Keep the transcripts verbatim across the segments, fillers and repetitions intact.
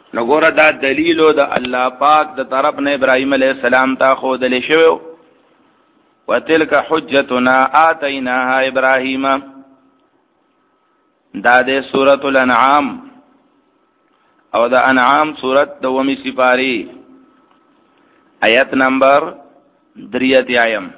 نګوره دا دلیلو د الله پاک د طرف نه ابراهیم علیه السلام ته خو دلی شوی وتلک حجتنا آتیناها ابراهیم. دا د سورۃ الانعام او د انعام سورۃ دومی سپاری آیت نمبر دریاتیم.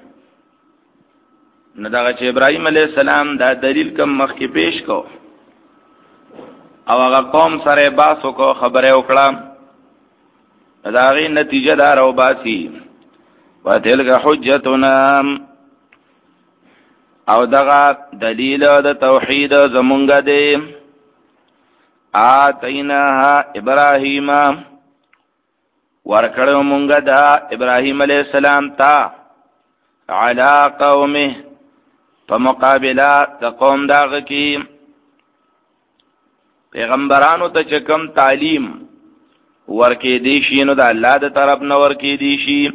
نو دا چې ابراهیم علیه السلام دا دلیل کم مخ کې پیش کو او هغه قوم سره باسو کو خبره وکړه، دا غي نتیجه دار او باسی وتلک حجتنا او دغه دلیل د توحید زمونږ دی آتیناها ابراهیم ورکړو مونږه دا ابراهیم علیه السلام ته علی قومه په مقابله د قوم داغه کې پیغمبرانو ته چې کوم تعلیم ورکې دي شي نو د الله د طرف نه ورکې دي شي،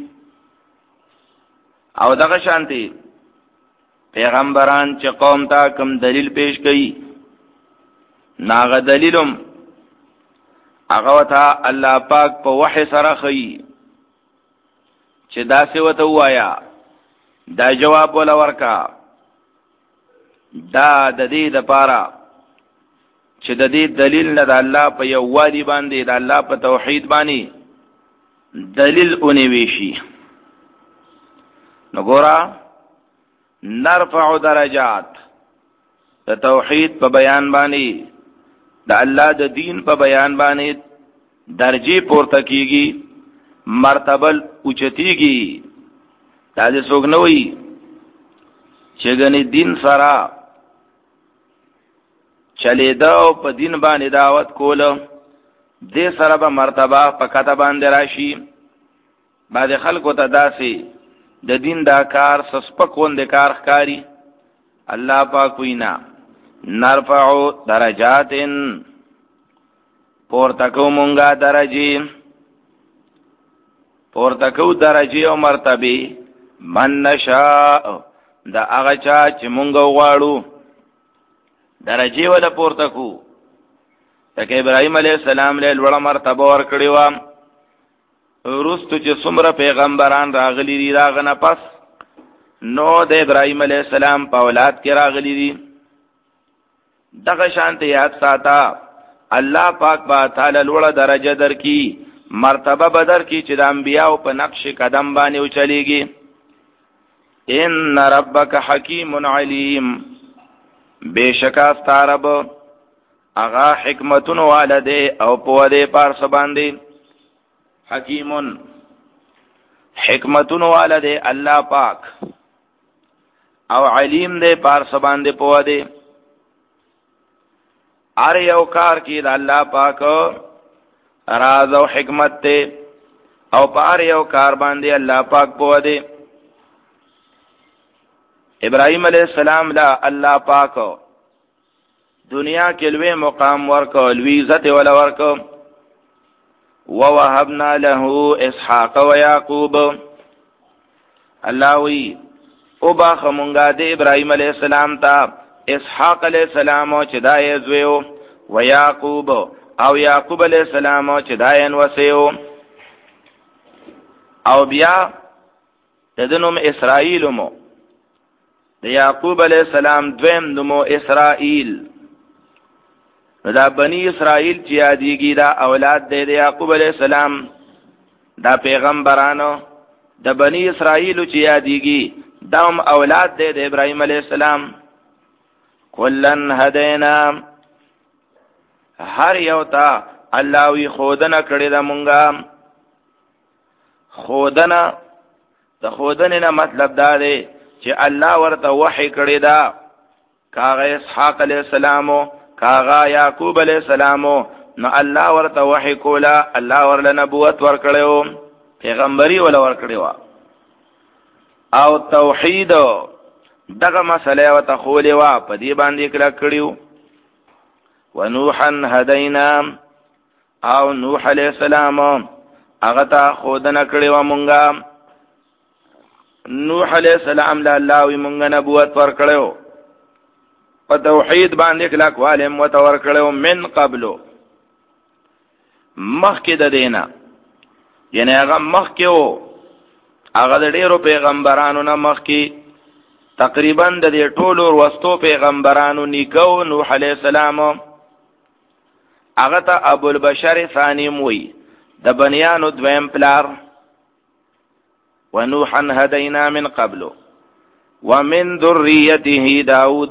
او دغه شانتي پیغمبران چې قوم ته کوم دلیل پیش کړي ناغه دلیلم هغه وته الله پاک په وحی سره خي چې دا څه وته وایا، دا جواب ولا ورکا. دا د دې د پاره چې د دې دلیل نه د الله په یو وادي باندې د الله په توحید باندې دلیل اونې ویشي. نګورا نرفع درجات د توحید په بیان باندې د الله د دین په بیان باندې درجه پورته کیږي، مرتبه اوچتیږي. دا دې څوک نه وي چې غني دین سره چلی دا په دین باندې دعوت کول دې سره به مرتبه په کته باندې راشي. بعد خلکو ته داسي د دین دا کار سسپکون د کار ښکاری. الله پاک وینا نرفعو درجاتن پورتکو مونږه درجه پورتکو درجه او مرتبه من نشاء دا هغه چا چې مونږ غواړو درجه ولا پورتکو. تکه ابراهيم عليه السلام له لوړه مرتبه ور کړی و، ورستو چې څومره پیغمبران راغلي دي راغنه پس نو د ابراهيم عليه السلام په اولاد کې راغلي دي. دغه شانت یاد ساته الله پاک با تعالی لوړه درجه درکې مرتبه بدر کی چې د انبیاء په نقش قدم باندې او چلیږي. ان ربک حکیم علیم، بیشکا ستارب اغا حکمتون والده او پوده پارس باندې. حکیمون حکمتون والده الله پاک او علیم ده پارس باندې پوده. ار یو کار کی د الله پاک راز او حکمت ته او پار یو کار باندې الله پاک پوده. ابراهيم عليه السلام لا الله پاک دنیا کې لوی مقام ورکو، لوی عزت ولا ورکو. ووهبنا له اسحاق ويعقوب، الله وی او باخ مونږه د ابراهيم عليه السلام ته اسحاق عليه السلام چې دای زویو، ويعقوب او يعقوب عليه السلام چې داین وسیو، او بیا دنوم اسرائیل مو د یعقوب علیہ السلام دویم نومو اسرائیل. دا بنی اسرائیل چې یادېږي دا اولاد دی د یعقوب علیہ السلام، دا پیغمبرانو د بنی اسرائیل چې یادېږي دا هم اولاد دی د ابراهیم علیہ السلام. کلن هدینا، هر یو ته الله وی خودنه کړی دا مونږه. خودنه د خودنه نه مطلب دا دی چې الله ورته وحی کړی دا، کاغه اسحاق علیہ السلام کاغه یعقوب علیہ السلام نو الله ورته وحی کولا، الله ورله نبوت ور کړو، پیغمبري ول ور کړو. او توحید دغه مسله او تخول وا په دې باندې کړه کړیو. ونوحا هدینا، او نوح علیہ السلام هغه ته خودنه کړی و مونږه. نوح علیہ السلام له الله وی مونږ نبوت ور کړو، په توحید باندې کلک والم وتور کړو من قبلو مخکې د دینا یعنی هغه مخکې وو هغه د ډیرو پیغمبرانو نه مخکې تقریبا د دې ټولو وروستو پیغمبرانو نیکو نوح علیه السلام هغه ته ابو البشر ثانی موي د بنیانو دویم پلار ونوحا هدینا من قبل ومن ذریته داود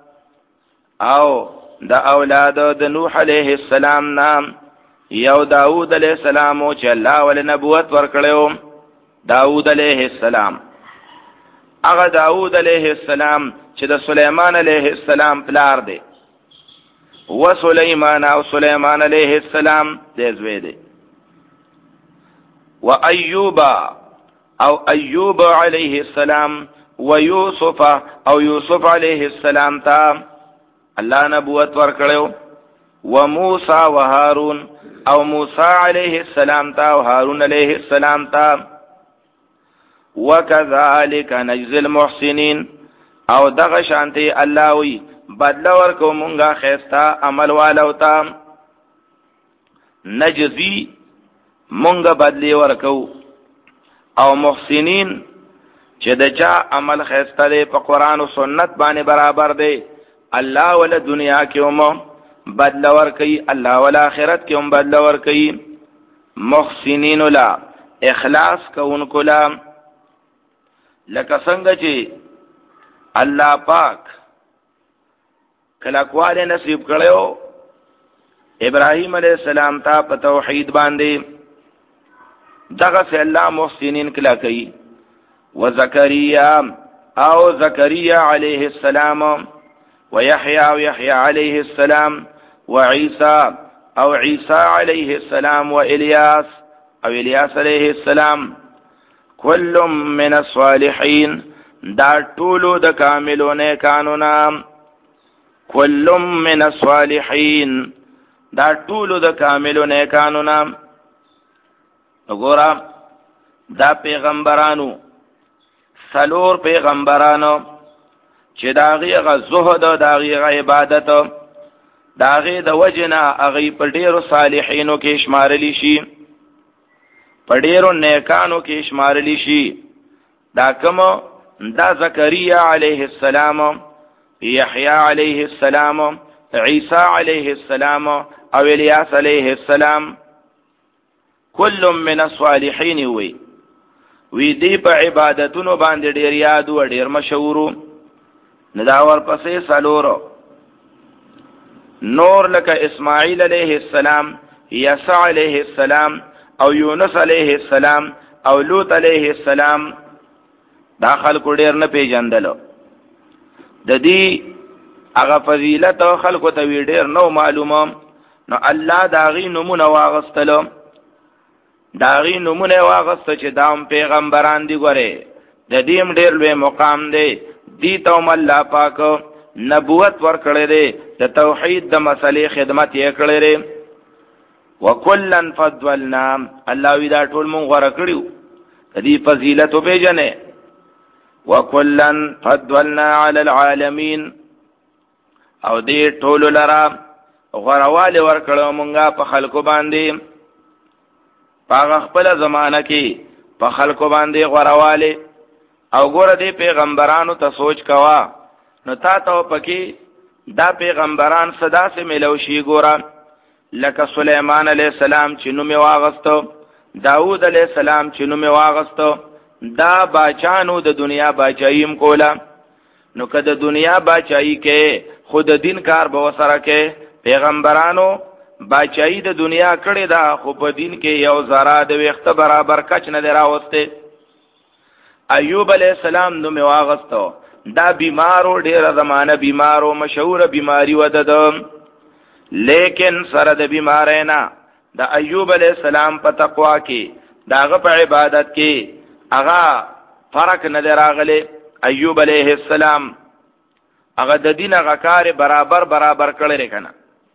او د اولاد د نوح علیه السلام نام یو داود علیہ السلام چې الله ول نبوت ورکړو داود علیہ السلام هغه داود علیہ السلام چې د سليمان علیہ السلام پلار دی و سليمان او سليمان علیہ السلام د زوی دی و ایوب او ایوب علیہ السلام و یوسف او یوسف علیہ السلام ته الله نبوت ورکړو و موسی و هارون او موسی علیہ السلام تا او هارون علیہ السلام تا وکذالک نجزی المحسنین او دغه شانتی الله وی بدل ورکو مونږه خیستا عمل والو تا نجزی مونږه بدلی ورکو او محسنین چې د چا عمل خیستا دی په قران او سنت باندې برابر دی الله ول دنیا کې هم بدل ورکي الله ول آخرت کې هم بدل ورکي محسنین لا اخلاص کوونکو لا لکه څنګه چې الله پاک کله کواله نصیب کړو ابراهیم علیہ السلام ته په توحید باندې دغه سه الله محسنین کلا کوي وزکریا او زکریا علیہ السلام ويحيى او يحيى عليه السلام وعيسى او عيسى عليه السلام والياس او الياس عليه السلام كل من الصالحين دا ټولو د کاملونه قانونا كل من الصالحين دا ټولو د کاملونه قانونا وګوره دا پیغمبرانو سلور پیغمبرانو چې داغي غ زهد داغي غ عبادت داغي د وجنا اغي په ډیرو صالحینو کې شمارلی شي په ډیرو نیکانو کې شمارلی شي دا کوم دا زکریا علیہ السلام یحیی علیہ السلام عیسی علیہ السلام او الیاس علیہ السلام کل من الصالحین وی وی دی په عبادتونو باندې ډیر یاد او ډیر مشهورو نداور پسې سالورو نور لکه اسماعیل علیہ السلام یسع علیہ السلام او یونس علیہ السلام او لوط علیہ السلام داخل کو ډیر نه پیژندلو د دې هغه فضیلت او خلکو ته وی ډیر نو معلومه نو الله داغي نمونه واغستلو داغي نمونه واغست چې دام پیغمبران دی ګوره د دې ډیر لوی مقام دی دی ته الله پاک نبوت ورکړی دی د توحید د مسلې خدمت یې کړی دی وکلن فضلنا الله وی دا ټول مونږ غوړه کړیو د دې فضیلت په جنې وکلن فضلنا علی العالمین او دې ټول لرا غوړواله ورکړو مونږه په خلکو باندې په خپل زمانہ کې په خلکو باندې غوړواله او ګوره دې پیغمبرانو ته سوچ کوا نو تا ته پکې دا پیغمبران صدا سے ملو شي ګوره لکه سليمان علیہ السلام چې نوم واغستو داود علیہ السلام چې نوم واغستو دا باچانو د دنیا باچایم کولا نو که د دنیا باچایی کې خود دین کار به وسره کې پیغمبرانو باچایی د دنیا کړي دا خو په دین کې یو ذره د وخت برابر کچ نه دراوسته ایوب علیہ السلام نو می واغستو دا بیمارو ډیر زمانہ بیمارو مشهور بیماری ودد لیکن سره د بیمارینا د ایوب علیہ السلام په تقوا کې داغه په عبادت کې هغه فرق نه دراغله ایوب علیہ السلام هغه د دین هغه کار برابر برابر کړی کنه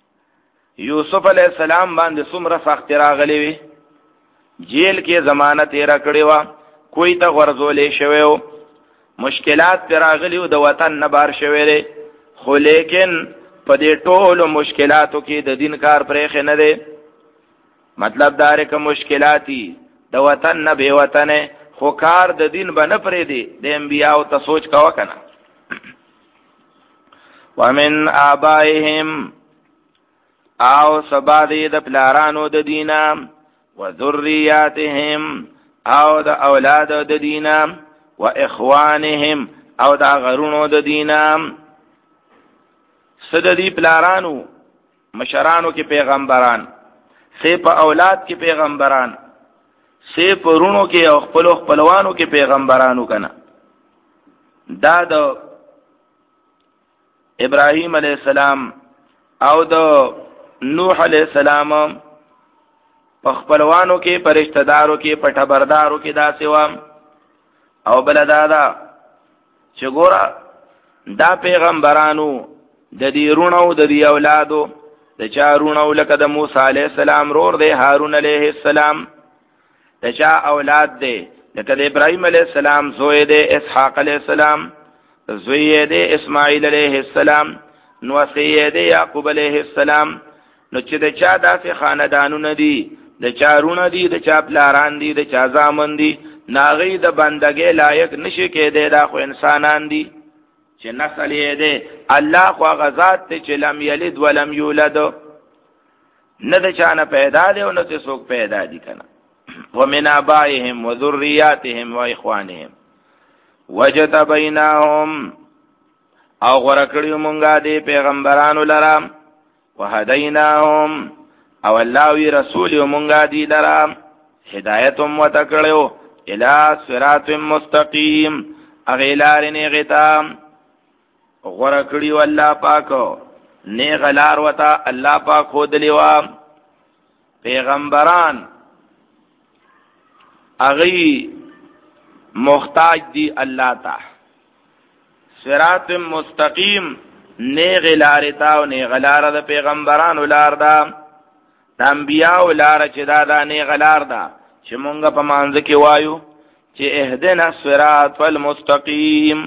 یوسف علیہ السلام باندې څومره سخت راغلی وی جیل کې ضمانت یې را کړی و کوئی ته ورزولې شویو مشکلات پر راغلیو د وطن نه بار شوی دی خو لیکن په دې ټولو مشکلاتو کې د دین کار پرې خنه دی مطلب دار که مشکلاتی د وطن نه به وطن خو کار د دین بنه پرې دی د انبیاء ته سوچ کاوه کنه. ومن آبائهم او سبا دی د پلارانو د دینا و ذریاتهم او د اولاد د دینا و اخوانهم او د غرونو د دینا. صد دی پلارانو مشرانو کې پیغمبران، سی په اولاد کې پیغمبران، سی په رونو کې او خپل خپلوانو کې پیغمبرانو کنه. دا د ابراهیم علیہ السلام او د نوح علیہ السلام په خپلوانو کې، په رشتہ دارو کې، په ټبردارو کې دا سیوا. او بل دا دا چې ګوره دا پیغمبرانو د دې رونو د دې اولادو د چا رونو لکه د موسی علیہ السلام رور دی هارون علیہ السلام، د چا اولاد دی لکه د ابراهیم علیہ السلام زوی دی اسحاق علیہ السلام، زوی دی اسماعیل علیہ السلام، نو سی دی یعقوب علیہ السلام. نو چې د چا داسې خاندانونه دي، د چا رونه دي، د چا پلاران دي، د چا زامن دي، ناغي د بندګۍ لایق نشي کېدی. دا خو انسانان دي چې نسل یې دی الله خو غزاد ته چې لم یلد ولم یولد، نه د چا نه پیدا دی او نه څه څوک پیدا دي کنه. ومن آبائهم وذریاتهم واخوانهم وجتبیناهم او غوړه کړیو مونږه دی پیغمبرانو لرام، وهدیناهم او الله وی رسول مونږه دی لرام، هدایت هم وتکړو الی صراط مستقیم اغیلارنی غتام. غوړه کړیو الله پاکو نه غلار وتا الله پاک خود لیوا پیغمبران اغي محتاج دی الله تا. صراط مستقیم نه غلارتا او نه غلار د پیغمبرانو لار دا، د انبیاء لار چې دا دا نه غلار دا چې مونږ په مانځ کې وایو چې اهدنا الصراط المستقیم.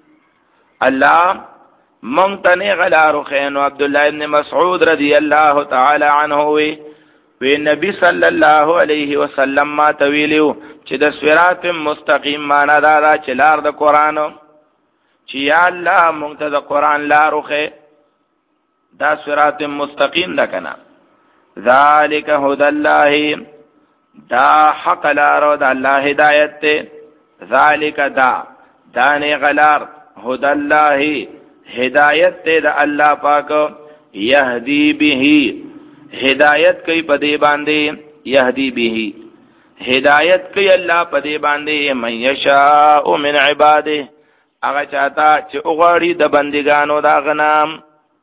الله مونږ ته نه غلارو خینو. عبد الله ابن مسعود رضی الله تعالی عنه وی وی نبی صلی الله علیه وسلم ما تویلو چې د صراط مستقیم معنا دا دا چې لار د قران، چې یا الله مونږ ته د قران لارو خې، دا صراط مستقیم ده کنه. ذالک هدى الله، دا حق لارو د الله هدایت ته. ذالک دا دانه غلار هدى الله هدایت ته د الله پاک، یهدی به هدایت کوي په دې باندې، یهدی به هدایت کوي الله په دې باندې، من یشاء من عباده هغه چاته چې وغواړي د بندګانو دا غنام.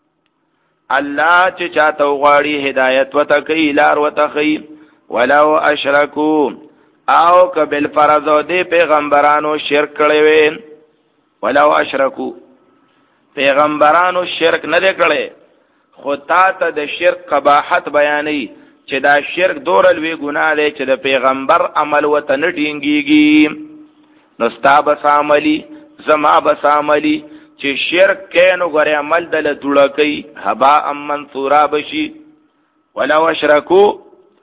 الله چې چاته وغواړي هدایت وته کوي، لار وته کوي. ولو اشرکو او کبل فرض دې پیغمبرانو شرک کړي وي، ولو اشرکو پیغمبرانو شرک نه کړي، خو تا ته د شرک قباحت بیانې چې دا شرک دور لوی ګناه دی چې د پیغمبر عمل وته نه ټینګيږي. نو ستا بس عملی زما بس عملی چې شرک کینو غره عمل دل توړه کوي، هبا منثورا بشي. ولو اشرکو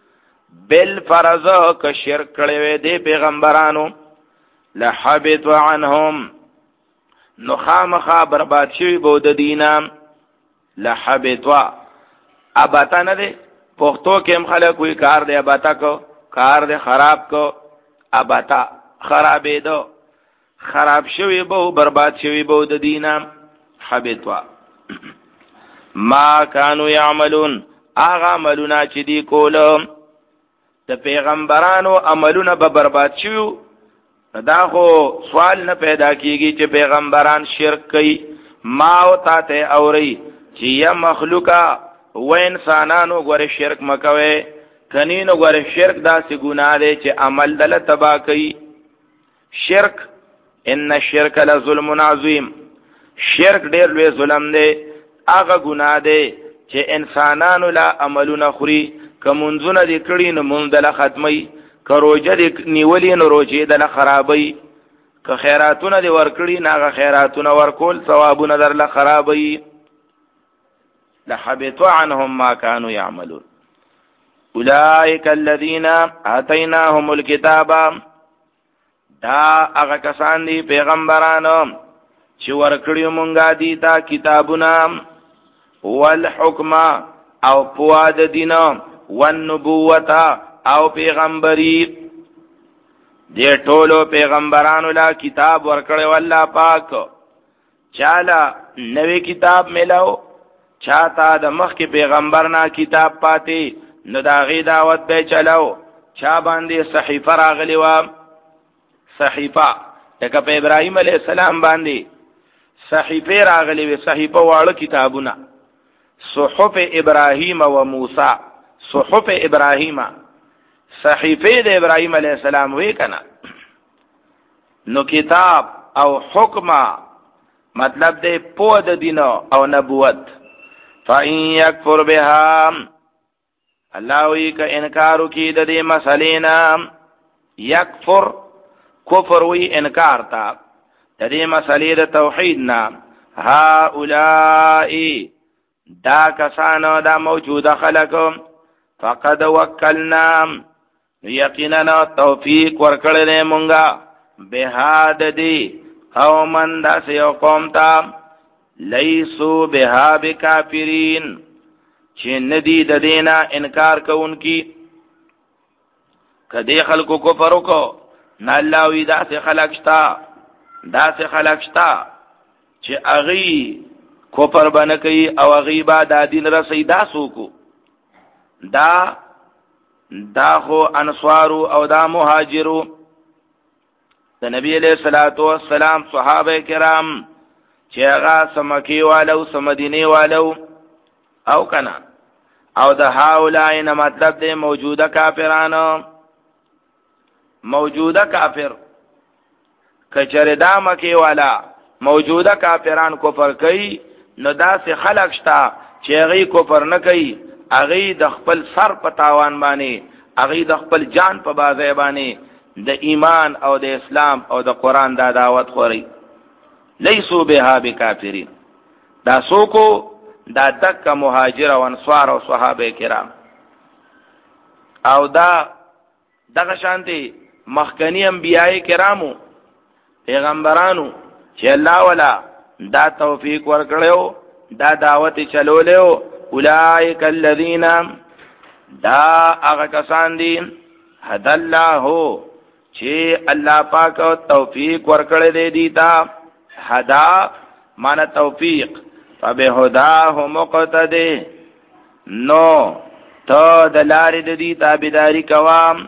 بالفرض ک شرک کړي وي د پیغمبرانو، لحبط عنهم نو خامخا برباد شوی بود دینام. لحبطوا اباتا نه دی، پښتو کې هم خلک وی کار دی اباتا کو، کار دی خراب کو، اباتا خرابې دو، خراب شوی بو، برباد شوی بو د دینام. حبطوا ما كانوا يعملون اغه عملونه چې دی کولم د پیغمبرانو عملونه به برباد شوی. دا خو سوال نه پیدا کیږي چې پیغمبران شرک کوي. ما او ته اوري چې یا مخلوقا و انسانانو غره شرک مکوي، کنینو غره شرک داسې ګناه دی چې عمل دل تبا کوي. شرک ان الشرک لظلم عظیم، شرک ډیر لوی ظلم دی. هغه ګناه دی چې انسانانو لا عملونه خوري، کومنځونه دي کړي نو مونږ دل ختمي، کروجه دی نیولی نو روجه دل خرابی، که خیراتونه دی ورکړي ناغه خیراتونه ورکول ثوابونه در له خرابی. لحبط عنهم ما كانوا يعملون. اولئک الذین آتیناهم الکتاب، دا هغه کسان دي پیغمبرانو چې ورکړیو مونږه دي تا کتابونه، والحکم او پواد دین، والنبوت او پیغمبري. دې ټولو پیغمبرانو لا کتاب ورکړیو الله پاک. چاله نوې کتاب ملاو، چاته د مخکې پیغمبر نه کتاب پاتې، نو دا غي دعوت به چلاو. چا باندې صحیفه راغلی و، صحیفه لکه په ابراهیم علیه السلام باندې صحیفه راغلی وي، صحیفه واړه کتابونه، صحف ابراهیم و موسی، صحف ابراهیم، صحیفه د ابراهیم علیه السلام وی کنا. نو کتاب او حکم مطلب دې په د دین او نبوت. فإن يكفر بها، الله وی ک انکار کی د دې مسلې نه، یکفر کفر وی انکار تا د دې مسلې د توحید نه، هؤلاء دا کسانو دا موجوده خلق، فقد وکلنا یقینا توفیق ورکړل مونږه، بهاد دی قومن دا سیو قوم تا، لیسو بها بکافرین چې ندی د دینا انکار کوونکی. کدی خلقو کفر وکړو نه الله وی دا سه خلق شتا، دا سه خلق شتا چې اغي کفر بنه کوي او اغي با د دین رسیدا سوکو. دا دا خو انصارو او دا مهاجرو د نبی علیہ الصلوۃ والسلام صحابه کرام چې هغه سمکی والو سمدینی والو او کنا، او د هاولای نه مطلب دی موجوده کافرانو. موجوده کافر کچره دا مکی والا موجوده کافران کفر کوي، نو دا سه خلق شتا چې هغه کفر نه کوي، هغه د خپل سر په تاوان باندې، هغه د خپل جان په بازه باندې د ایمان او د اسلام او د قران دا دعوت خوري. لیسو بها بکافرین، دا سوکو دا دک مهاجر او انصار او صحابه کرام. او دا دغه شانتي مخکنی انبیاء کرامو پیغمبرانو چې الله ولا دا توفیق ورکړیو، دا دعوت چلولیو. اولئک الذین، دا هغه کسان دي هد الله چې الله پاک توفیق ورکړی دی دیتا. هدا معنی توفیق، فبهداه مقتدی، نو تو د لارې د دې تابعداري کوام.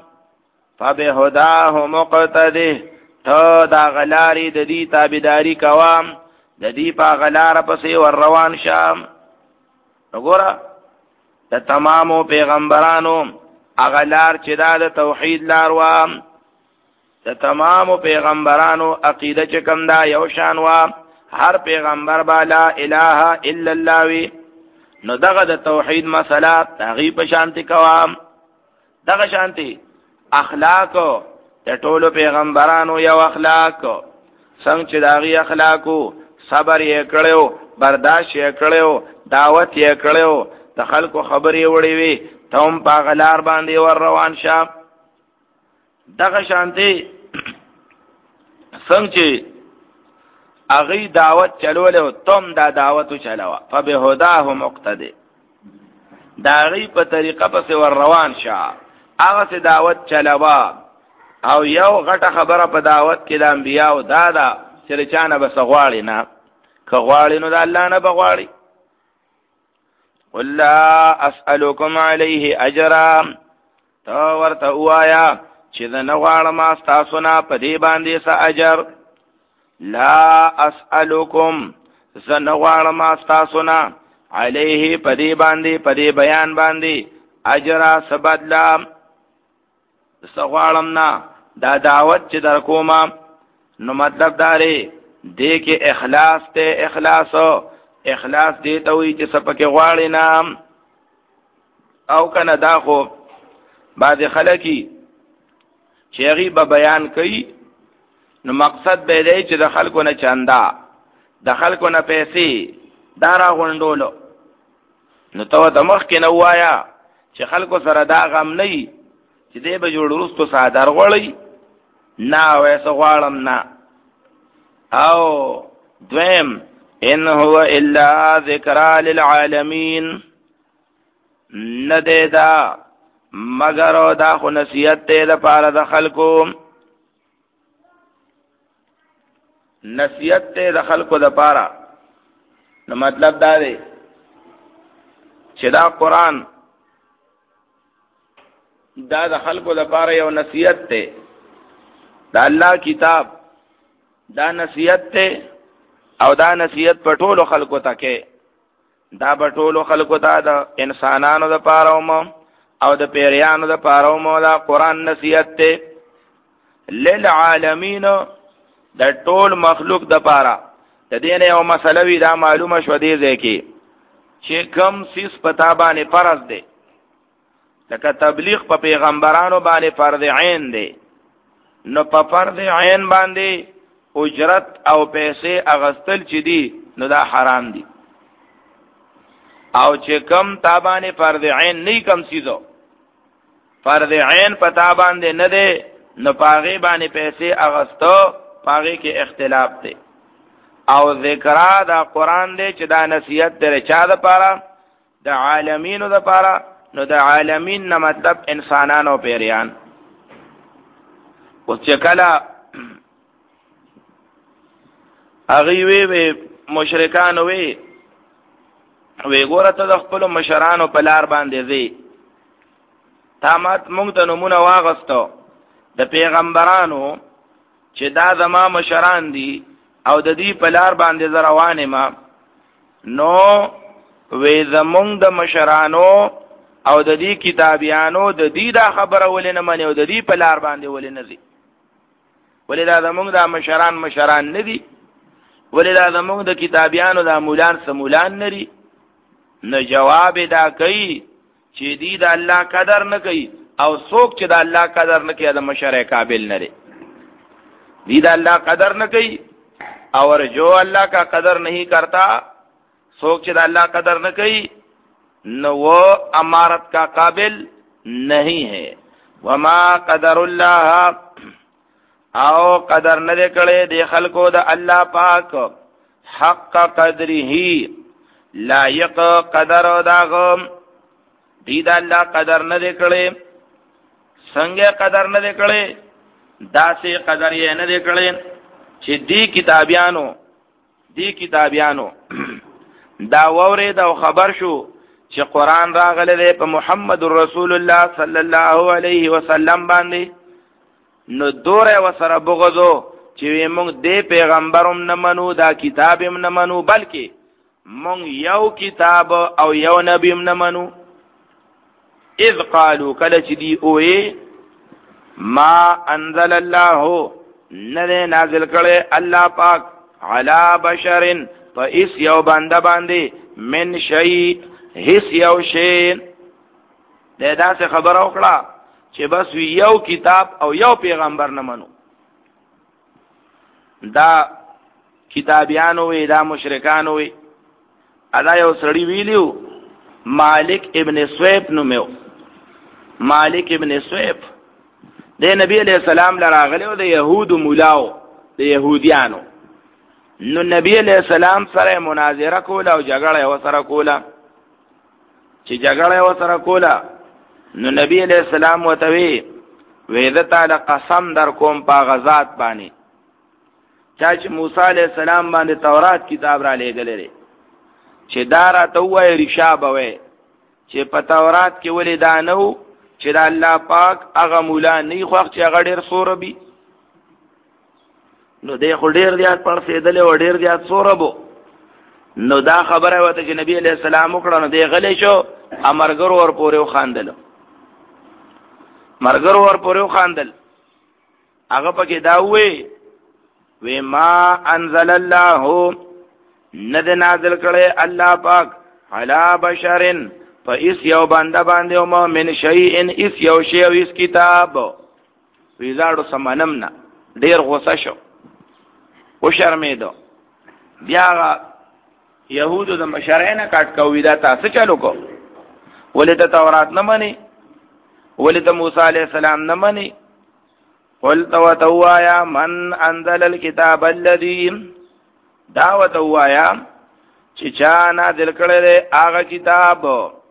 فبهداه مقتدی، تو دا غلارې د دې تابعداري کوام، د دې په غلار پسې ور روان شام. وګوره د تمامو پیغمبرانو اغلار چې دا د توحید لار و، د تمامو پیغمبرانو عقیده چې کوم دا یو شان و، هر پیغمبر با لا اله الا الله وی. نو دغه د توحید مسله هغه په شانتی کوام. دغه شانتی اخلاق د ټولو پیغمبرانو یو اخلاق، څنګه چې داغي اخلاقو صبر یې کړو، برداشت یې کړو، دعوت یې کړو، د خلکو خبرې وړې وي، ته هم په غلار باندې ور روان شه. دغه شانتی څنګه چې اغي دعوت چلوله، تم دا دعوتو چلاوه. فبهداه مقتدی، دا غي په طریقه پس ور روان شه، هغه سي دعوت چلاوه. او یو غټه خبره په دعوت کې د انبیاء دادا چې چانه بس غواړي نه، که غواړي نو د الله نه بغواړي. قل لا اسألكم عليه اجرا، تو ورته وایا چې نه غواړم تاسو نه په دې باندې څه اجر. لا اسألكم، زنه غواړم تاسو نه عليه په دې باندې، په دې بیان باندې اجر سبدلا څه غواړم نه. دا دعوت چې در کومه نو مطلب داري دې کې اخلاص ته اخلاص اخلاص دې ته وي چې سپکه غواړي نه. او کنه دا خو بعض خلکی چې هغه به بیان کوي، نو مقصد به دی چې د خلکو نه چندا، د خلکو نه پیسې دارا غونډولو. نو ته د مخ کې نو وایا چې خلکو سره دا غم نه وي چې دی به جوړ وروستو څادر غواړي نه وایسه غواړم نه. او دویم ان هو الا ذکر للعالمین نه دی دا مگر دا خو نصیحت دی لپاره د خلکو، نصیحت دی د خلکو لپاره. نو مطلب دا دی چې دا قرآن دا د خلکو لپاره یو نصیحت دی، دا الله کتاب دا نصیحت دی او دا نصیحت په ټولو خلکو ته کې، دا په ټولو خلکو ته د انسانانو لپاره هم او د پیریانو لپاره هم دا قرآن نصیحت دی. للعالمین د ټول مخلوق لپاره. د دې نه یو مسله وی دا معلومه شو دی ځکه چې کوم سیس پتا باندې فرض دی، لکه تبلیغ په پیغمبرانو باندې فرض عین دی، نو په فرض عین باندې اجرت او پیسې اغستل چې دي نو دا حرام دي. او چې کم تابانه فرض عین نه کم سیزو فرض عین پتا باندې نه دی نو پاغي باندې پیسې اغستو پاغي کې اختلاف دی. او ذکر دا قرآن دی چې دا نصیحت دی چا د پاره د عالمینو د پاره. نو د عالمین نه مطلب انسانانو پیریان. او چې کله هغه وی وی مشرکان وی وی ګوره ته د خپل مشرانو په لار باندې ځي، تامات مونږ ته نمونه واغستو د پیغمبرانو چې دا زما مشران دي او د دې په لار باندې ز روانه ما، نو وی زمونږ د مشرانو او د دې کتابیانو د دې دا خبره ولې نه مني او د دې په لار باندې ولې نه ځي؟ ولې دا زمونږ د مشران مشران نه دي؟ ولې دا زمونږ د کتابیانو د مولان سمولان نه دي؟ نو جواب دا کوي چې دې د الله قدر نه کوي او څوک چې د الله قدر نه کوي د مشرع قابل نه دي. دې د الله قدر نه کوي اور جو اللہ کا قدر نہیں کرتا، څوک چې د الله قدر نه کوي نو وہ امارت کا قابل نہیں ہے. وما قدر الله او قدر نه کړي د خلکو د الله پاک حق قدره لایق قدر داغم دی د الله قدر نه کړي. څنګه قدر نه کړي؟ داسې قدر یې نه کړي چې دی کتابیانو دی کتابیانو دا وره دا خبر شو چې قرآن راغله دی په محمد رسول الله صلی الله علیه وسلم باندې، نو دوره وسره بغضو چې موږ دې پیغمبروم نه منو، دا کتاب هم نه منو، بلکې موږ یو کتاب او یو نبی هم نه منو. اذ قالو کله چې دی اوې ما انزل الله نه نازل کړي الله پاک علی بشرن په اس یو بنده باندې من شیء هیڅ یو شی. دا داسې خبر وکړه چې بس یو کتاب او یو پیغمبر نه منو. دا کتابیانو وی دا مشرکانو وی. ادا یو سړی ویلیو مالک ابن سویب نومیو، مالک ابن سویب د نبی علیہ السلام لراغلی او د یهودو مولاو د یهودیانو. نو نبی علیہ السلام سره مناظره کوله او جګړه وسره کوله. چې جګړه وسره کوله نو نبی علیہ السلام وتوی وېذ تعالی قسم در کوم په غزات باندې چې موسی علیہ السلام باندې تورات کتاب را لېږلې چې دارا ته وای رشاب وای چې په تورات کې ولې دا نو چې د الله پاک هغه مولا نه خو چې هغه ډېر سوربي، نو دې خو ډېر زیات پړسېدل او ډېر زیات سوربو. نو دا خبره وته چې نبی علیہ السلام وکړه، نو دې غلې شو امرګر ور پورې وخاندل، مرګر ور پورې وخاندل. هغه پکې دا وې وې ما انزل الله ند نازل کړي الله پاک علی بشرن په اس یو بنده باندې او مؤمن شیئن اس یو شی او اس کتاب ویزاړو سمانم نه ډیر غوسه شو او شرمېدو. بیا يهودو د مشرعين کټ کوي دا تاسو چلو کو ولی ته تورات نه مني، ولی ته موسی علیہ السلام نه مني. قلت وتوایا من انزل الكتاب الذي دعوت وایا چې چا نازل کړی دی هغه کتاب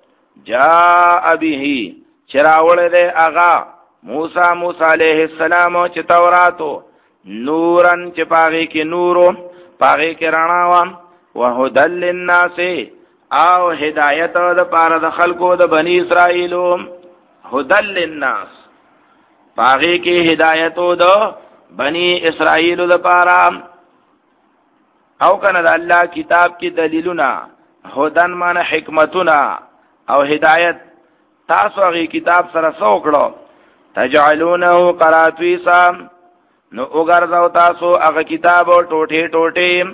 جاء به چې راوړی دی هغه موسی موسی علیہ السلام چې توراتو نورن چې پاغې کې نورو پاغې کې رڼا وه وهدى للناس او هدایت د پاره د خلکو د بنی اسرائیلو هدى للناس پاغې کې هدایتو د بنی اسرائیلو د پاره او کنه د الله کتاب کې دلیلونه هدن معنی حکمتونه او هدایت تاسو هغه کتاب سره سوکړو تجعلونه قراتویسا نو وګرځاو تاسو هغه کتاب ټوټه ټوټه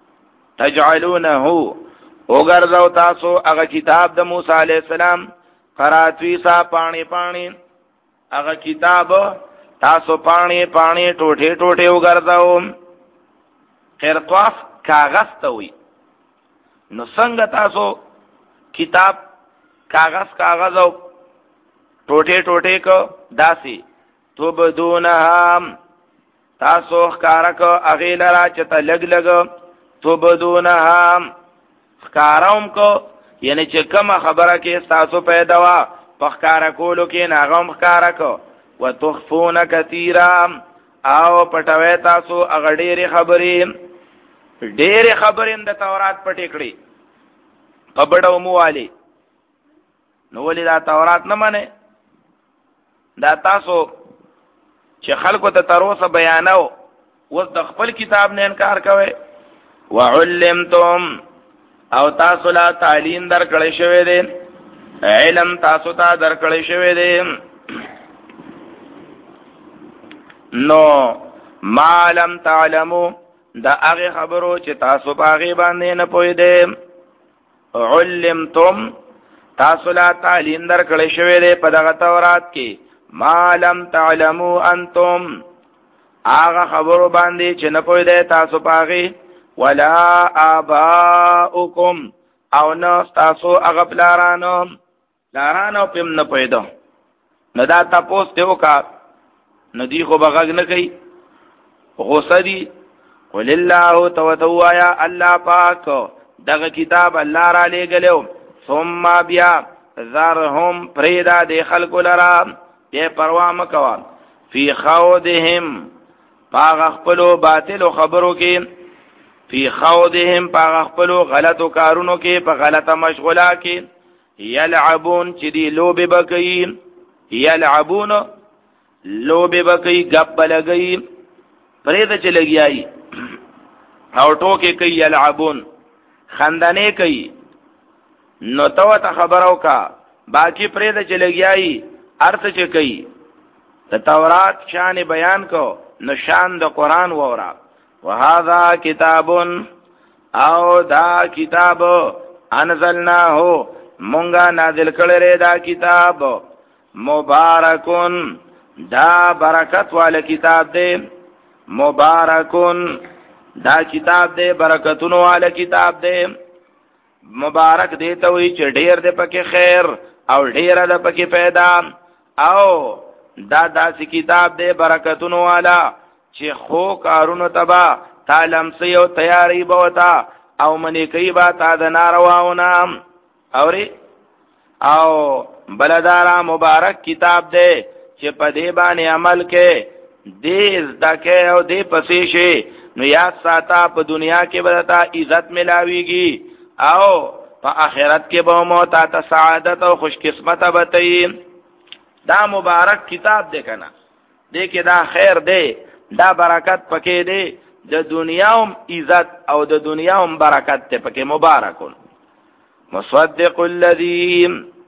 تجعلونه وګرځاو تاسو هغه کتاب د موسی علی السلام قراتویسا پانی پانی هغه کتاب تاسو پانی پانی ټوټه ټوټه وګرځاو. قرطاس کاغذ ته وي، نو څنګه تاسو کتاب کاغذ کاغذ او ټوټه ټوټه کو داسي تو بدونها تاسو ښکارا کو اغه لرا چته لګ لګ تو بدونها ښکاروم کو یعنی چې کوم خبره کې تاسو پیدا وا په ښکارا کولو کې ناغم ښکارا کو وتخفون کثیرا او پټوي تاسو اغه ډېری خبرې ډېر خبرین د تورات پټې کړې قبړو موالی نو ولې دا تورات نه منه دا تاسو چې خلکو ته تروسه بیانو اوس د خپل کتاب نه انکار کوي. وعلمتم او تاسو لا تعلیم درکړې شوی دی، علم تاسو ته درکړې شوی دی. نو ما لم تعلمو دا هغه خبرو چې تاسو په هغه باندې نه پوي دي. علمتم تاسو لا تعلیم درکړې شوی دی په دغه تورات کې ما لم تعلمو انتم هغه خبرو باندې چې نه پوي دي تاسو په هغه ولا آباؤکم او نه تاسو هغه پلارانو پلارانو پم نه پوي دو نه دا تاسو ته وکا نه دی خو بغاګ نه کوي غوسه دي. قل الله توتوایا الله پاک دغه کتاب الله را لګلو ثم بیا ذرهم پریدا د خلق لرا به پروا مکوا فی خوضهم پاغ خپلو باطل خبرو کې فی خوضهم پاغ خپلو غلطو کارونو کې په غلطه مشغولا کې یلعبون چې دی لوب بکې یلعبون لوب بکې غب لګي پرېدا چې لګیایي او ټوکې کوي یلعبون خندانه کوي نو تو ته خبرو کا باقی پرېدا چې لګیایي ارث چې کوي د تورات شان بیان کو نو شان د قران وورا. وهذا کتاب او دا کتاب انزلناه مونږه نازل کړل دا کتاب مبارکون دا برکت والا کتاب دی. مبارکون دا کتاب دے برکتونو والا کتاب دے. مبارک دیتا ہوئی چه ډیر دے پکی خیر او ډیر دے پکی پیدا او دا داسی کتاب دے برکتونو والا چه خو کارونو تبا تا لمسی او تیاری بوتا او منی کئی با تا دنارواؤنا اوری او بلدارا مبارک کتاب دے چه پا دے بانی عمل کے دیز دکے او دے پسیشے نو یاد ساتا په دنیا کې به تا عزت ملاويږي او په آخرت کې به مو تا ته سعادت او خوش قسمت به. دا مبارک کتاب دی کنه دې کې دا خیر دی دا برکت پکې دی د دنیا هم عزت او د دنیا هم برکت ته پکې مبارکون. مصدق الذی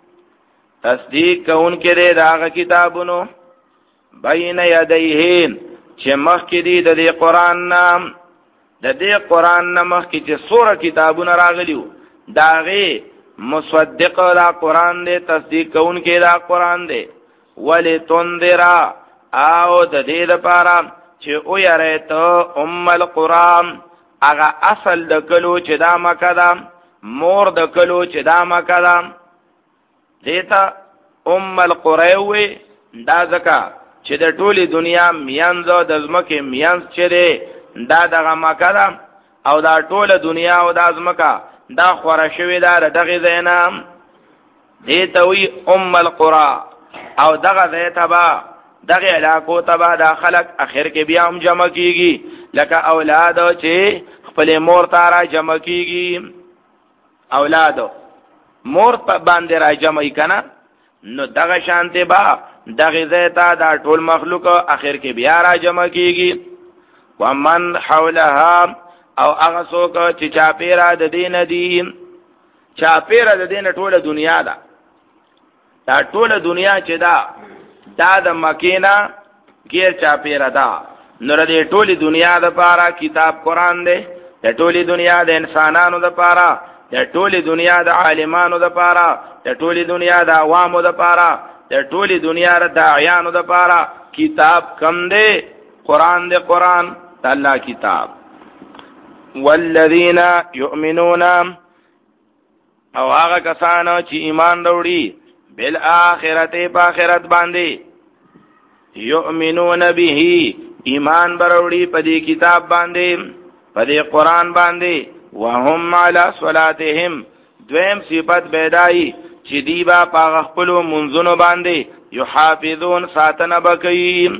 تصدیق کون کې دا کتابونو بین یدیه چې مخکې دی د دې قران نام د دې قران نه مخکې چې سوره کتابونه راغلیو داغه مصدق دا قران دې تصدیق کون کې دا قران دې ولی تنذرا او د دې لپاره چې او یاره ته ام القران هغه اصل د کلو چې دا مکه ده مور د کلو چې دا مکه ده دیتا ام القروی دا زکا چې د ټولي دنیا میانځو د ځمکه میانځ چره دا دغه مکه ده او دا ټوله دنیا او د ځمکه دا خورا شوی دا دغه زینام دیتا وی ام القرى او دغه زیتا با دغه علاقو تبا دا خلق اخر کې بیا هم جمع کیږي لکه اولاد چې خپل مور ته را جمع کیږي اولاد مور په باندې را جمع کنا نو دغه شانته با دغه زیتا دا ټول مخلوق اخر کې بیا را جمع کیږي ومن حولها او هغه څوک چې چاپیرا د دین دي چاپیرا د دین ټوله دنیا ده دا ټوله دنیا چې دا دا د مکینا غیر چاپیرا ده نور د ټوله دنیا د پاره کتاب قران دی د ټوله دنیا د انسانانو د پاره د ټوله دنیا د عالمانو د پاره د ټوله دنیا د عوامو د پاره د ټوله دنیا د داعیانو د پاره کتاب کم دی قران دی قران الله کتاب والذین یؤمنون او هغه کسانو چې ایمان وروړي بالآخرته په آخرت باندې یؤمنون به ایمان وروړي په دې کتاب باندې په دې قران باندې وهم علی صلاتهم دویم صفت بدای چې دی با په خپل منځونو باندې یحافظون ساتنه بکیم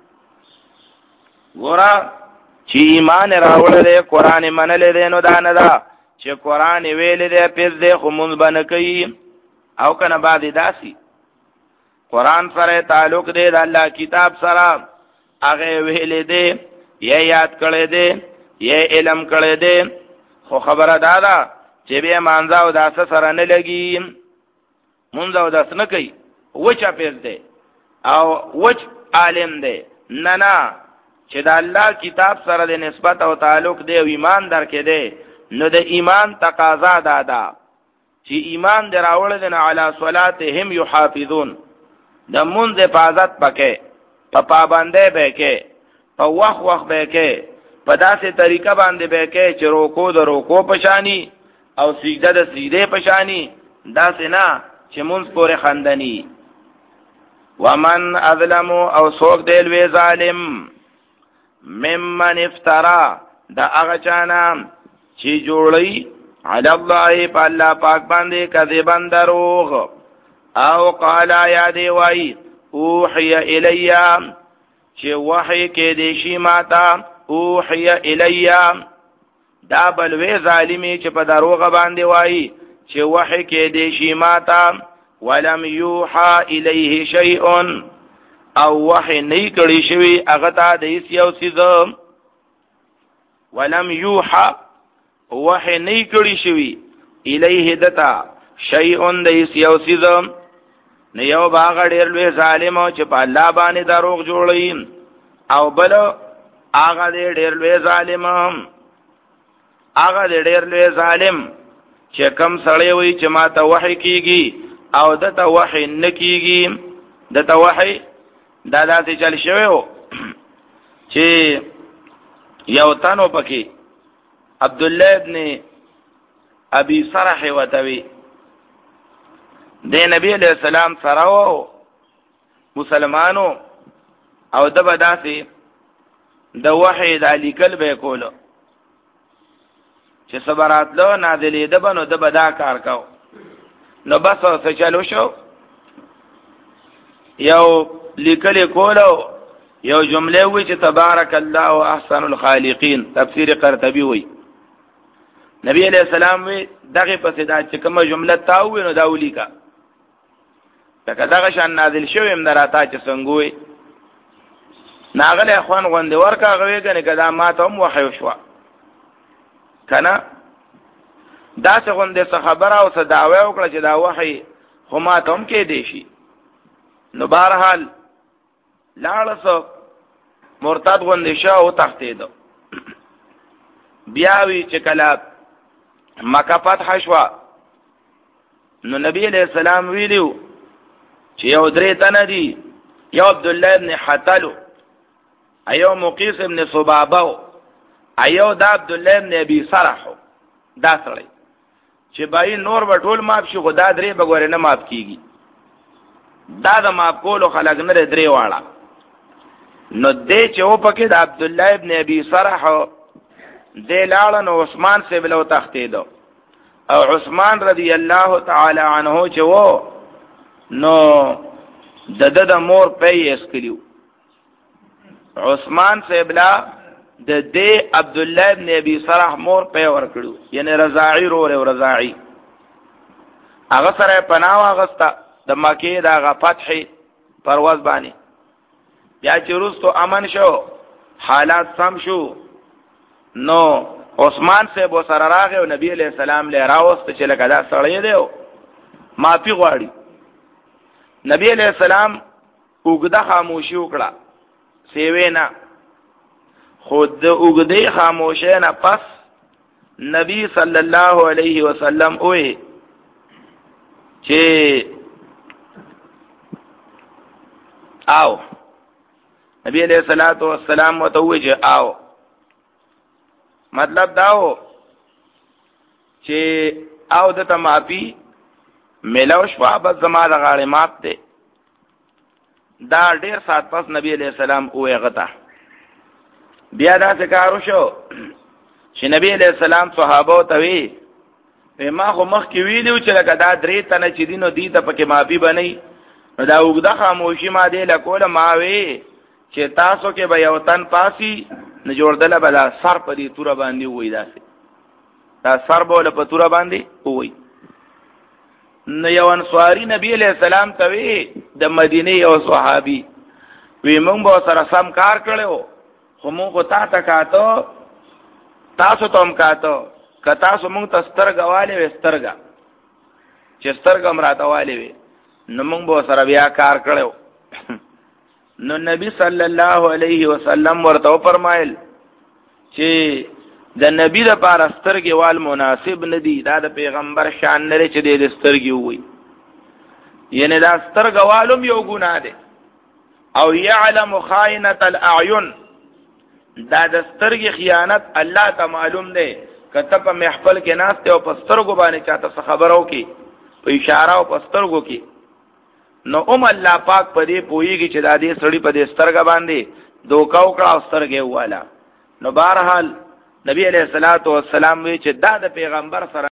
ګورا چې ایمان راوړل دی قران منل دی نو دا نه دا چې قران ویل دی پس دی خو مونږ باندې کوي او کنه بعد داسي قران سره تعلق دی د الله کتاب سره هغه ویل دی یا یاد کړی دی یا علم کړی دی خو خبره دا ده چې به مانځه او داس سره نه لګي مونږ او داس نه کوي وچا پس دی او وچ عالم دی نه نه چې د الله کتاب سره د نسبت او تعلق دی او ایمان درکې دی نو د ایمان تقاضا ده ده چې ایمان دراوړل دي علی صلاتهم یحافظون د منځ حفاظت پکې په پابندۍ به کې په وخت وخت به کې په داسې طریقه باندې به کې چې روکو د روکو پشانی او سجده د سجده پشانی داسې نه چې منځ پورې خندنی ومن اظلم او څوک دی لوی ظالم ممن افترا دا هغه چانه چې جوړي علی الله په الله پاک باندې کذبن دروغ او قال یا دی وای اوحی الیا چې وحی کې دی شی ماتا اوحی الیا دا بلوی ظالمی چې په دروغ باندې وای چې وحی کې دی شی ماتا ولم یوحى الیه شیء او وحی نه کړی شوی هغه ته د یو سیزم ولم یوحى وحی نه کړی شوی الیه دتا شیء د یو سیزم نه یو باغ ډیر لوی ظالم او چې په الله باندې دروغ جوړی او بل هغه ډیر لوی ظالم هغه ډیر لوی ظالم چې کم سړی وي چې ما ته وحی کیږي او دته وحی نه کیږي دته وحی دا داسې چل شوی و چې یو تنو پکې عبد الله ابن ابي صرح وتوي د نبی علیہ السلام سره و مسلمانو او د بداسي د وحی د لیکل به کولو چې صبرات له نازلې د بنو د بدا کار کاو نو بس څه چلو شو یو لیکل کولو یو جمله وی چې تبارک الله احسن الخالقین تفسیر قرطبی وی نبی علیہ السلام وی دغه پسې دا چې کومه جمله تاوي نو دا ولیکا دغه دغه شان نازل شوی هم دراته چې څنګه وی ناغله اخوان غوندې ورکا غوي کنه کدا ماته هم وحی شو کنه دا څنګه غوندې خبره او څه دعوی وکړه چې دا وحی خو ماته هم کې دی شي نو بهرحال لاړسو مرتد غوندې شو او تختید بیا وی چې کله مکه فتح شو نو نبی علیہ السلام ویلو چې یو درې تنه دي یو عبد الله ابن حتلو ایو مقیس ابن صبابو ایو دا عبد الله ابن ابي صرح دا سړی چې بای نور به ټول معاف شي خدا درې بګور نه معاف کیږي دا د معاف کولو خلق نه درې واړه نو دې چې او پکې د عبد الله ابن ابي سرح دې لاړ نو عثمان سے بلو تختیدو او عثمان رضی الله تعالی عنه چې وو نو د د د مور پې اسکلیو عثمان سے بلا د دې عبد الله ابن ابي سرح مور پې ورکړو یعنی رضاعي رو رضاعي هغه سره پناه واغستا د مکه دا غ فتح پرواز باندې بیا چې روستو امن شو حالات سم شو نو عثمان سے بو سره راغی او نبی علیہ السلام له راوست چې لکه دا سړی دی معافي غواړي نبی علیہ السلام وګدا خاموشي وکړه سیوینا خود وګدې خاموشه نه پس نبی صلی الله علیه وسلم وې چې آو نبی علیہ الصلوۃ والسلام وتوجه آو مطلب داو چې او د تمافي ملو شوا بس زما د غاړې مات ته دا ډیر سات پس نبی علیہ السلام وې غتا بیا دا څکارو شو چې نبی علیہ السلام صحابه ته وی ما خو مخ کې ویلو چې لکه دا درې تنه چې دینو دی ته پکې معافي بنئ دا وګدا خاموشي ما دې لکول ما وی چې تاسو کې به یو تن پاسي نه جوړدل بلا سر په دې تور باندې وای داسې دا سر بوله په تور باندې وای نو یو انصاری نبی علیہ السلام ته وی د مدینه یو صحابي وی مونږ به سره سم کار کړو خو مونږ تا ته کاته تاسو ته هم کاته که تاسو مونږ ته سترګواله وسترګا چې سترګم راته والی وي نو مونږ به سره بیا کار کړو نو نبی صلی الله علیه وسلم ورته فرمایل چې د نبی لپاره سترګې وال مناسب ندي دا د پیغمبر شان نه لري چې د سترګې وي یعنی دا سترګې والم یو ګناه ده او يعلم خائنة الاعین دا د سترګې خیانت الله ته معلوم ده کته په محفل کې ناشته او په سترګو باندې چاته خبرو کې په اشاره او په سترګو کې نو ام الله پاک په دې پوېږي چې دا دې سړی په دې سترګ باندې دوکا وکړه او سترګې واله نو بهرحال نبی علیہ الصلوۃ والسلام وی چې دا د پیغمبر سره